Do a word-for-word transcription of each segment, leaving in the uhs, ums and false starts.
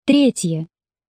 Третье.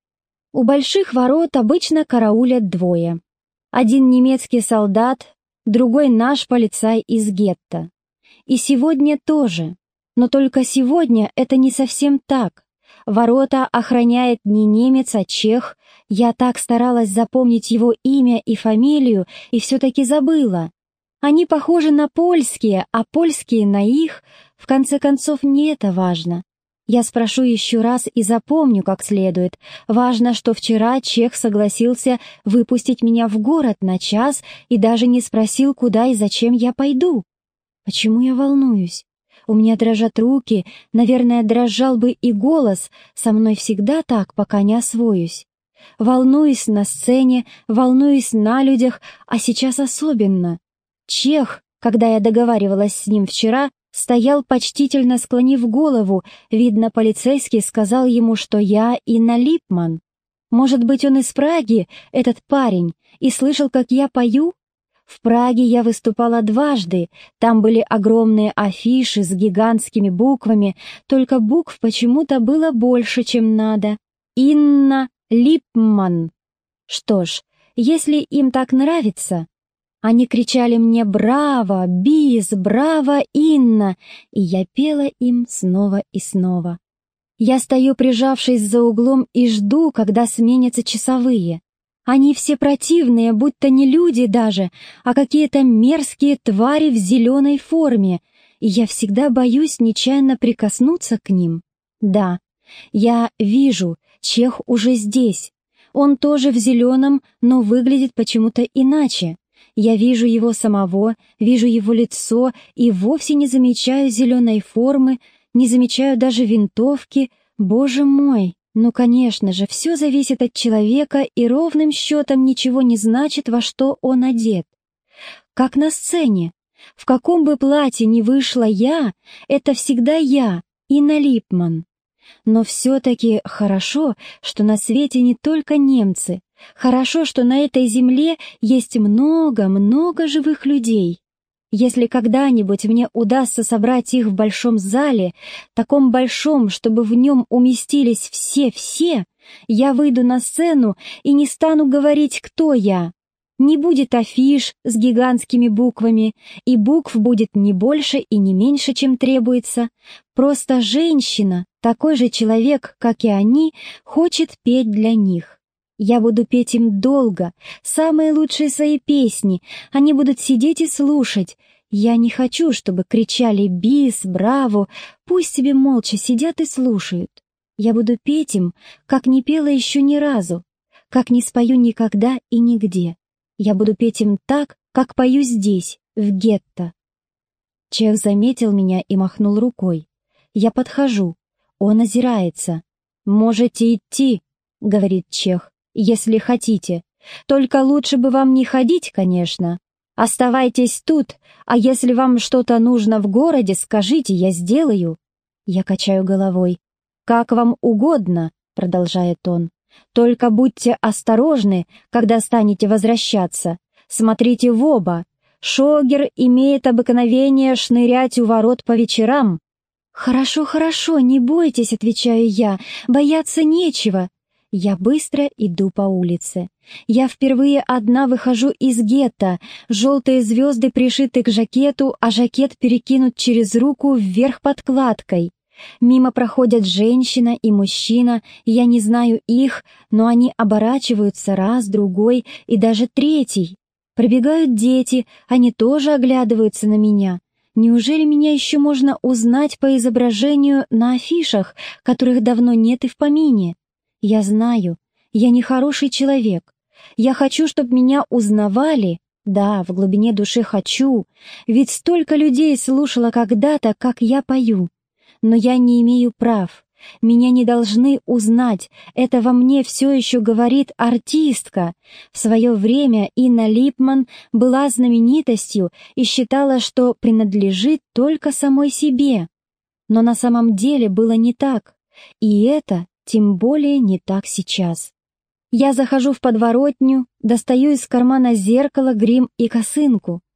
У больших ворот обычно караулят двое. Один немецкий солдат, другой наш полицай из гетто. И сегодня тоже. Но только сегодня это не совсем так. Ворота охраняет не немец, а чех. Я так старалась запомнить его имя и фамилию, и все-таки забыла. Они похожи на польские, а польские на их. В конце концов, не это важно. Я спрошу еще раз и запомню как следует. Важно, что вчера чех согласился выпустить меня в город на час и даже не спросил, куда и зачем я пойду. Почему я волнуюсь? У меня дрожат руки, наверное, дрожал бы и голос. Со мной всегда так, пока не освоюсь. Волнуюсь на сцене, волнуюсь на людях, а сейчас особенно. Чех, когда я договаривалась с ним вчера, стоял почтительно склонив голову. Видно, полицейский сказал ему, что я Инна Липман. Может быть, он из Праги, этот парень, и слышал, как я пою? В Праге я выступала дважды, там были огромные афиши с гигантскими буквами, только букв почему-то было больше, чем надо. Инна Липман. Что ж, если им так нравится... Они кричали мне «Браво! Бис! Браво, Инна!» И я пела им снова и снова. Я стою, прижавшись за углом, и жду, когда сменятся часовые. Они все противные, будто не люди даже, а какие-то мерзкие твари в зеленой форме, и я всегда боюсь нечаянно прикоснуться к ним. Да, я вижу, чех уже здесь. Он тоже в зеленом, но выглядит почему-то иначе. Я вижу его самого, вижу его лицо и вовсе не замечаю зеленой формы, не замечаю даже винтовки. Боже мой! Ну, конечно же, все зависит от человека и ровным счетом ничего не значит, во что он одет. Как на сцене. В каком бы платье ни вышла я, это всегда я, Инна Липман. Но все-таки хорошо, что на свете не только немцы. Хорошо, что на этой земле есть много-много живых людей. Если когда-нибудь мне удастся собрать их в большом зале, таком большом, чтобы в нем уместились все-все, я выйду на сцену и не стану говорить, кто я. Не будет афиш с гигантскими буквами, и букв будет не больше и не меньше, чем требуется. Просто женщина, такой же человек, как и они, хочет петь для них. Я буду петь им долго, самые лучшие свои песни. Они будут сидеть и слушать. Я не хочу, чтобы кричали «Бис! Браво!». Пусть себе молча сидят и слушают. Я буду петь им, как не пела еще ни разу, как не спою никогда и нигде. Я буду петь им так, как пою здесь, в гетто. Чех заметил меня и махнул рукой. Я подхожу. Он озирается. «Можете идти», — говорит чех. «Если хотите. Только лучше бы вам не ходить, конечно. Оставайтесь тут, а если вам что-то нужно в городе, скажите, я сделаю». Я качаю головой. «Как вам угодно», — продолжает он. «Только будьте осторожны, когда станете возвращаться. Смотрите в оба. Шогер имеет обыкновение шнырять у ворот по вечерам». «Хорошо, хорошо, не бойтесь», — отвечаю я, — «бояться нечего». Я быстро иду по улице. Я впервые одна выхожу из гетто. Желтые звезды пришиты к жакету, а жакет перекинут через руку вверх подкладкой. Мимо проходят женщина и мужчина, я не знаю их, но они оборачиваются раз, другой и даже третий. Пробегают дети, они тоже оглядываются на меня. Неужели меня еще можно узнать по изображению на афишах, которых давно нет и в помине? Я знаю, я не хороший человек. Я хочу, чтобы меня узнавали. Да, в глубине души хочу, ведь столько людей слушало когда-то, как я пою. Но я не имею прав. Меня не должны узнать. Это во мне все еще говорит артистка. В свое время Инна Липман была знаменитостью и считала, что принадлежит только самой себе. Но на самом деле было не так. И это тем более не так сейчас. Я захожу в подворотню, достаю из кармана зеркало, грим и косынку.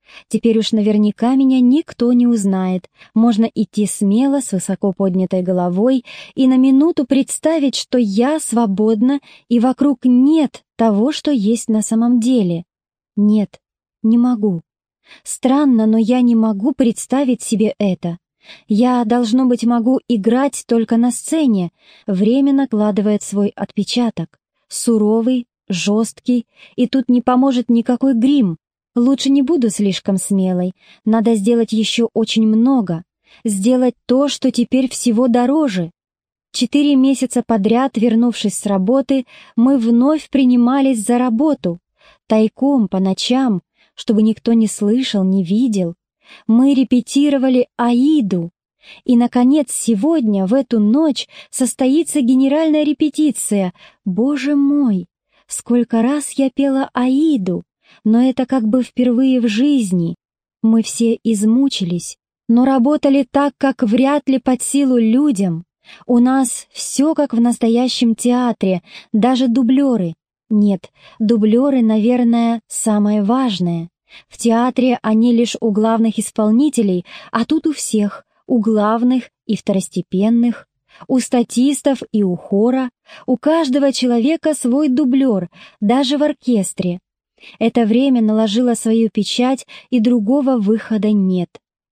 Теперь уж наверняка меня никто не узнает. Можно идти смело, с высоко поднятой головой, и на минуту представить, что я свободна, и вокруг нет того, что есть на самом деле. Нет, не могу. Странно, но я не могу представить себе это. Я, должно быть, могу играть только на сцене. Время накладывает свой отпечаток. Суровый, жесткий, и тут не поможет никакой грим. Лучше не буду слишком смелой. Надо сделать еще очень много. Сделать то, что теперь всего дороже. Четыре месяца подряд, вернувшись с работы, мы вновь принимались за работу. Тайком, по ночам, чтобы никто не слышал, не видел. Мы репетировали «Аиду». И, наконец, сегодня, в эту ночь, состоится генеральная репетиция. Боже мой! Сколько раз я пела «Аиду», но это как бы впервые в жизни. Мы все измучились, но работали так, как вряд ли под силу людям. У нас все как в настоящем театре, даже дублеры. Нет, дублеры, наверное, самое важное. В театре они лишь у главных исполнителей, а тут у всех, у главных и второстепенных, у статистов и у хора, у каждого человека свой дублер, даже в оркестре. Это время наложило свою печать, и другого выхода нет.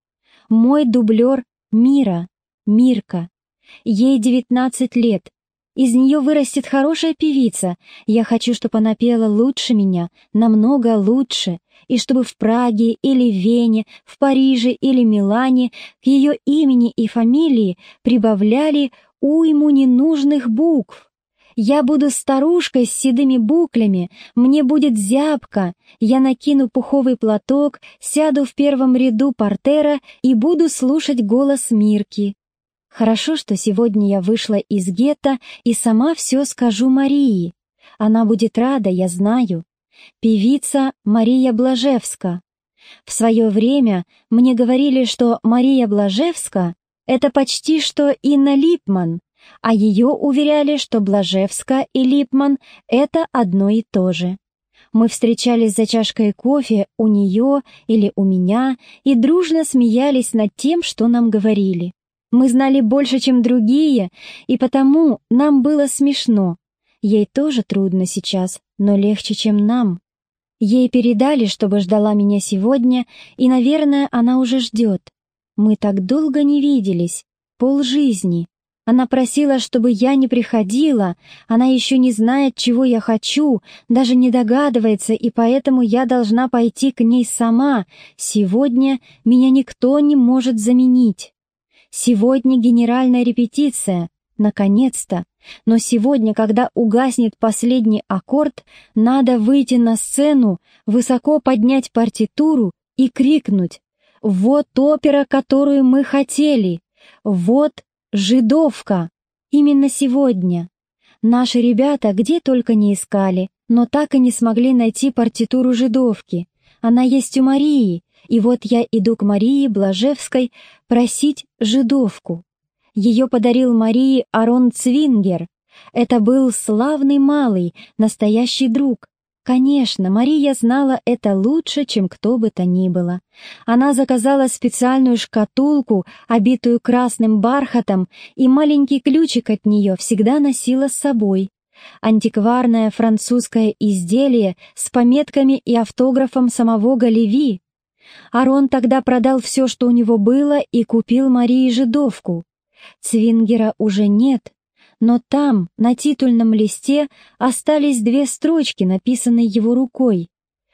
Мой дублер — Мира, Мирка. Ей девятнадцать лет. Из нее вырастет хорошая певица. Я хочу, чтобы она пела лучше меня, намного лучше, и чтобы в Праге или Вене, в Париже или Милане к ее имени и фамилии прибавляли уйму ненужных букв. Я буду старушкой с седыми буклями, мне будет зябко, я накину пуховый платок, сяду в первом ряду портера и буду слушать голос Мирки. Хорошо, что сегодня я вышла из гетто и сама все скажу Марии. Она будет рада, я знаю. Певица Мария Блажевска. В свое время мне говорили, что Мария Блажевска — это почти что Инна Липман, а ее уверяли, что Блажевска и Липман — это одно и то же. Мы встречались за чашкой кофе у нее или у меня и дружно смеялись над тем, что нам говорили. Мы знали больше, чем другие, и потому нам было смешно. Ей тоже трудно сейчас, но легче, чем нам. Ей передали, чтобы ждала меня сегодня, и, наверное, она уже ждет. Мы так долго не виделись, полжизни. Она просила, чтобы я не приходила, она еще не знает, чего я хочу, даже не догадывается, и поэтому я должна пойти к ней сама. Сегодня меня никто не может заменить. Сегодня генеральная репетиция, наконец-то, но сегодня, когда угаснет последний аккорд, надо выйти на сцену, высоко поднять партитуру и крикнуть: «Вот опера, которую мы хотели! Вот жидовка!» Именно сегодня. Наши ребята где только не искали, но так и не смогли найти партитуру жидовки. Она есть у Марии. И вот я иду к Марии Блажевской просить жидовку. Ее подарил Марии Арон Цвингер. Это был славный малый, настоящий друг. Конечно, Мария знала это лучше, чем кто бы то ни было. Она заказала специальную шкатулку, обитую красным бархатом, и маленький ключик от нее всегда носила с собой. Антикварное французское изделие с пометками и автографом самого Галеви. Арон тогда продал все, что у него было, и купил Марии жидовку. Цвингера уже нет, но там, на титульном листе, остались две строчки, написанные его рукой.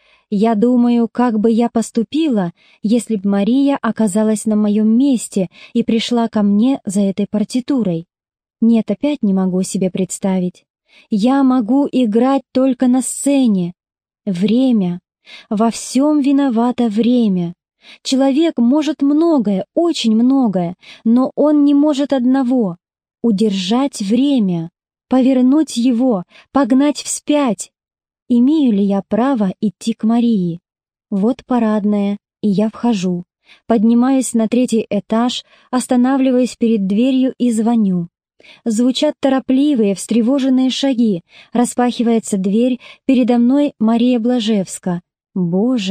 Я думаю, как бы я поступила, если б Мария оказалась на моем месте и пришла ко мне за этой партитурой. Нет, опять не могу себе представить. Я могу играть только на сцене. Время. Во всем виновато время. Человек может многое, очень многое, но он не может одного — удержать время, повернуть его, погнать вспять. Имею ли я право идти к Марии? Вот парадная, и я вхожу. Поднимаюсь на третий этаж, останавливаюсь перед дверью и звоню. Звучат торопливые, встревоженные шаги. Распахивается дверь, передо мной Мария Блажевска. Боже,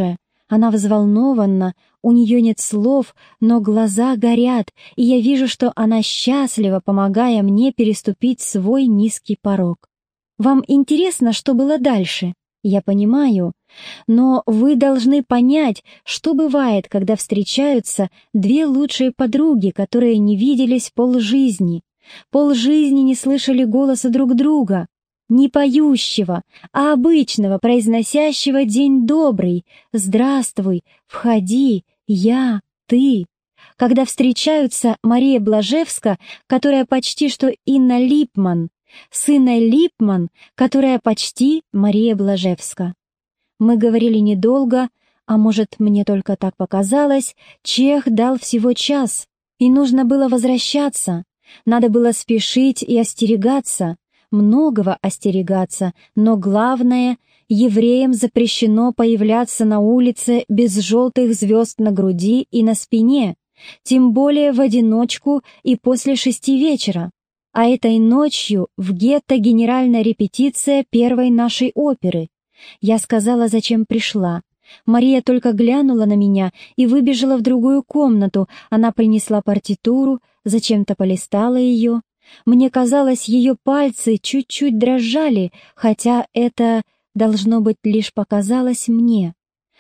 Она взволнована, у нее нет слов, но глаза горят, и я вижу, что она счастлива, помогая мне переступить свой низкий порог. Вам интересно, что было дальше? Я понимаю, но вы должны понять, что бывает, когда встречаются две лучшие подруги, которые не виделись полжизни. Полжизни не слышали голоса друг друга. Не поющего, а обычного, произносящего «День добрый», «Здравствуй», «Входи», «Я», «Ты». Когда встречаются Мария Блажевска, которая почти что Инна Липман, с Инной Липман, которая почти Мария Блажевска. Мы говорили недолго, а может, мне только так показалось, Чех дал всего час, и нужно было возвращаться. Надо было спешить и остерегаться, многого остерегаться, но главное, евреям запрещено появляться на улице без желтых звезд на груди и на спине, тем более в одиночку и после шести вечера. А этой ночью в гетто генеральная репетиция первой нашей оперы. Я сказала, зачем пришла. Мария только глянула на меня и выбежала в другую комнату. Она принесла партитуру, зачем-то полистала ее. Мне казалось, ее пальцы чуть-чуть дрожали, хотя это, должно быть, лишь показалось мне.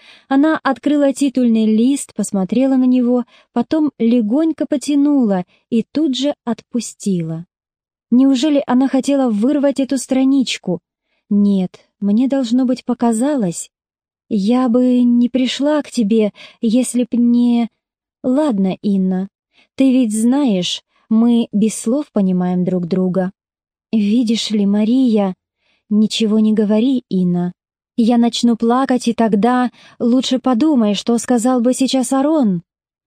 Она открыла титульный лист, посмотрела на него, потом легонько потянула и тут же отпустила. Неужели она хотела вырвать эту страничку? Нет, мне, должно быть, показалось. Я бы не пришла к тебе, если б не... Ладно, Инна, ты ведь знаешь, мы без слов понимаем друг друга. Видишь ли, Мария... Ничего не говори, Инна. Я начну плакать, и тогда лучше подумай, что сказал бы сейчас Арон.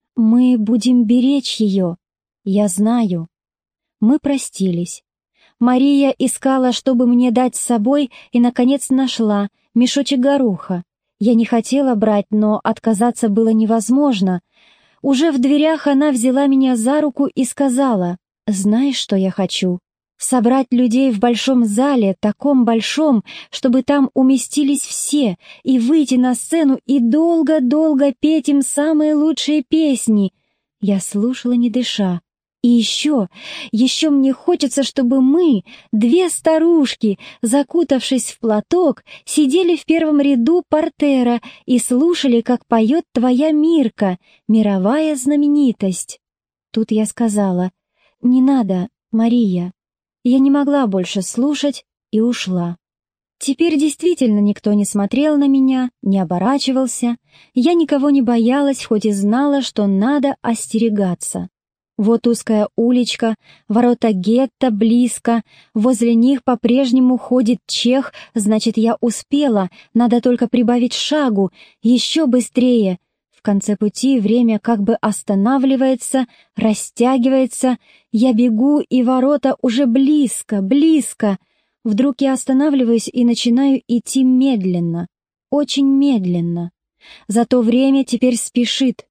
Мы будем беречь ее. Я знаю. Мы простились. Мария искала, чтобы мне дать с собой, и, наконец, нашла мешочек гороха. Я не хотела брать, но отказаться было невозможно. Уже в дверях она взяла меня за руку и сказала: «Знаешь, что я хочу? Собрать людей в большом зале, таком большом, чтобы там уместились все, и выйти на сцену и долго-долго петь им самые лучшие песни». Я слушала, не дыша. И еще, еще мне хочется, чтобы мы, две старушки, закутавшись в платок, сидели в первом ряду портера и слушали, как поет твоя Мирка, мировая знаменитость. Тут я сказала: «Не надо, Мария». Я не могла больше слушать и ушла. Теперь действительно никто не смотрел на меня, не оборачивался. Я никого не боялась, хоть и знала, что надо остерегаться. Вот узкая уличка, ворота гетто близко, возле них по-прежнему ходит Чех, значит, я успела, надо только прибавить шагу, еще быстрее. В конце пути время как бы останавливается, растягивается, я бегу, и ворота уже близко, близко. Вдруг я останавливаюсь и начинаю идти медленно, очень медленно. Зато время теперь спешит.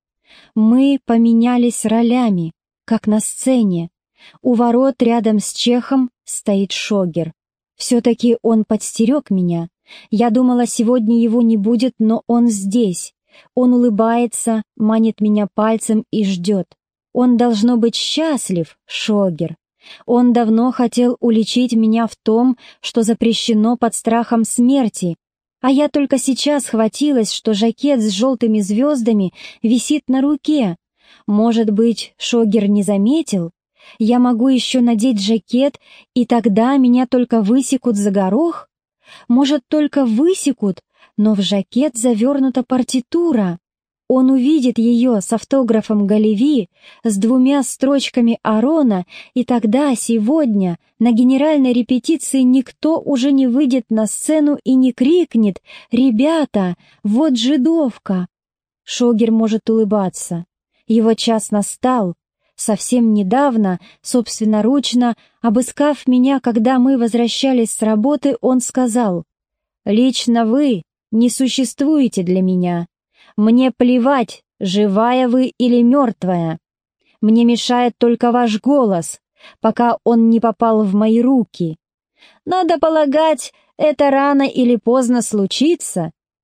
Мы поменялись ролями, как на сцене. У ворот рядом с Чехом стоит Шогер. Все-таки он подстерег меня. Я думала, сегодня его не будет, но он здесь. Он улыбается, манит меня пальцем и ждет. Он должно быть счастлив, Шогер. Он давно хотел уличить меня в том, что запрещено под страхом смерти. А я только сейчас хватилась, что жакет с желтыми звездами висит на руке. Может быть, Шогер не заметил? Я могу еще надеть жакет, и тогда меня только высекут за горох? Может, только высекут, но в жакет завернута партитура. Он увидит ее с автографом Галеви, с двумя строчками Арона, и тогда, сегодня, на генеральной репетиции никто уже не выйдет на сцену и не крикнет: «Ребята, вот жидовка!» Шогер может улыбаться. Его час настал. Совсем недавно, собственноручно, обыскав меня, когда мы возвращались с работы, он сказал: «Лично вы не существуете для меня. Мне плевать, живая вы или мертвая. Мне мешает только ваш голос, пока он не попал в мои руки. Надо полагать, это рано или поздно случится,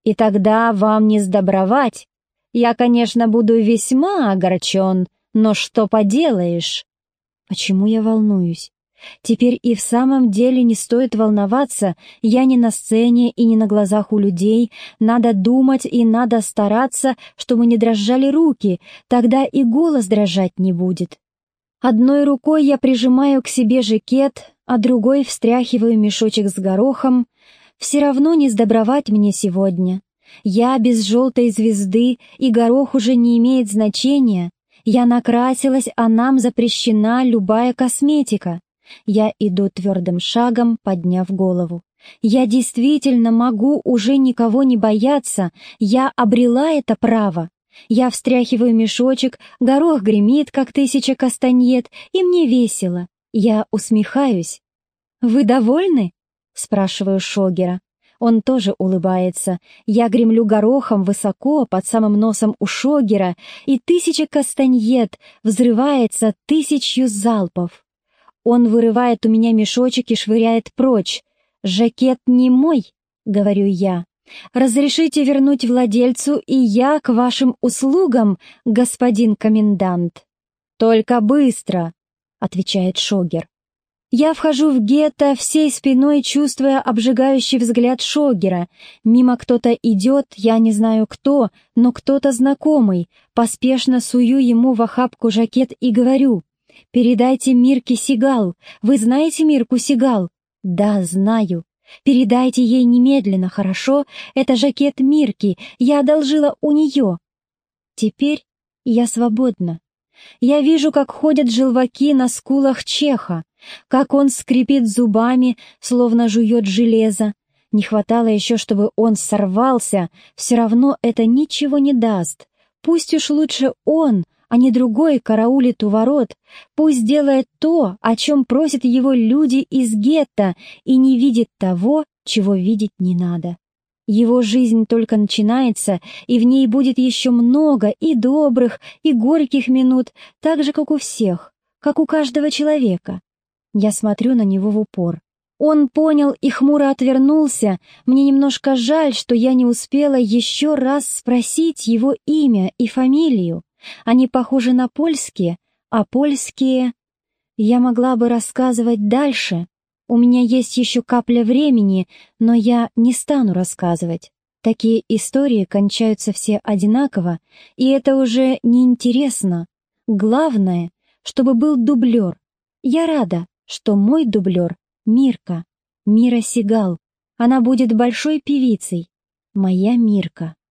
И тогда вам не сдобровать. Я, конечно, буду весьма огорчен, но что поделаешь? Почему я волнуюсь? Теперь и в самом деле не стоит волноваться, я не на сцене и не на глазах у людей, надо думать и надо стараться, чтобы не дрожали руки, тогда и голос дрожать не будет. Одной рукой я прижимаю к себе жакет, а другой встряхиваю мешочек с горохом. Все равно не сдобровать мне сегодня. Я без желтой звезды, и горох уже не имеет значения. Я накрасилась, а нам запрещена любая косметика. Я иду твердым шагом, подняв голову. Я действительно могу уже никого не бояться, я обрела это право. Я встряхиваю мешочек, горох гремит, как тысяча кастаньет, и мне весело. Я усмехаюсь. «Вы довольны?» — спрашиваю Шогера. Он тоже улыбается. Я гремлю горохом высоко, под самым носом у Шогера, и тысяча кастаньет взрывается тысячью залпов. Он вырывает у меня мешочек и швыряет прочь. «Жакет не мой», — говорю я. «Разрешите вернуть владельцу, и я к вашим услугам, господин комендант». «Только быстро», — отвечает Шогер. Я вхожу в гетто, всей спиной чувствуя обжигающий взгляд Шогера. Мимо кто-то идет, я не знаю кто, но кто-то знакомый. Поспешно сую ему в охапку жакет и говорю: «Передайте Мирке Сигал. Вы знаете Мирку Сигал?» «Да, знаю». «Передайте ей немедленно, хорошо? Это жакет Мирки, я одолжила у нее». Теперь я свободна. Я вижу, как ходят желваки на скулах Чеха, как он скрипит зубами, словно жует железо. Не хватало еще, чтобы он сорвался, все равно это ничего не даст. Пусть уж лучше он, а не другой, караулит у ворот. Пусть делает то, о чем просят его люди из гетто, и не видит того, чего видеть не надо. Его жизнь только начинается, и в ней будет еще много и добрых, и горьких минут, так же, как у всех, как у каждого человека. Я смотрю на него в упор. Он понял и хмуро отвернулся. Мне немножко жаль, что я не успела еще раз спросить его имя и фамилию. Они похожи на польские, а польские... Я могла бы рассказывать дальше. У меня есть еще капля времени, но я не стану рассказывать. Такие истории кончаются все одинаково, и это уже неинтересно. Главное, чтобы был дублер. Я рада, что мой дублер — Мирка, Мира Сигал. Она будет большой певицей. Моя Мирка.